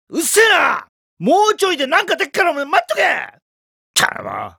うっせえな。もうちょいでなんかでっからお前待っとけ。頼む。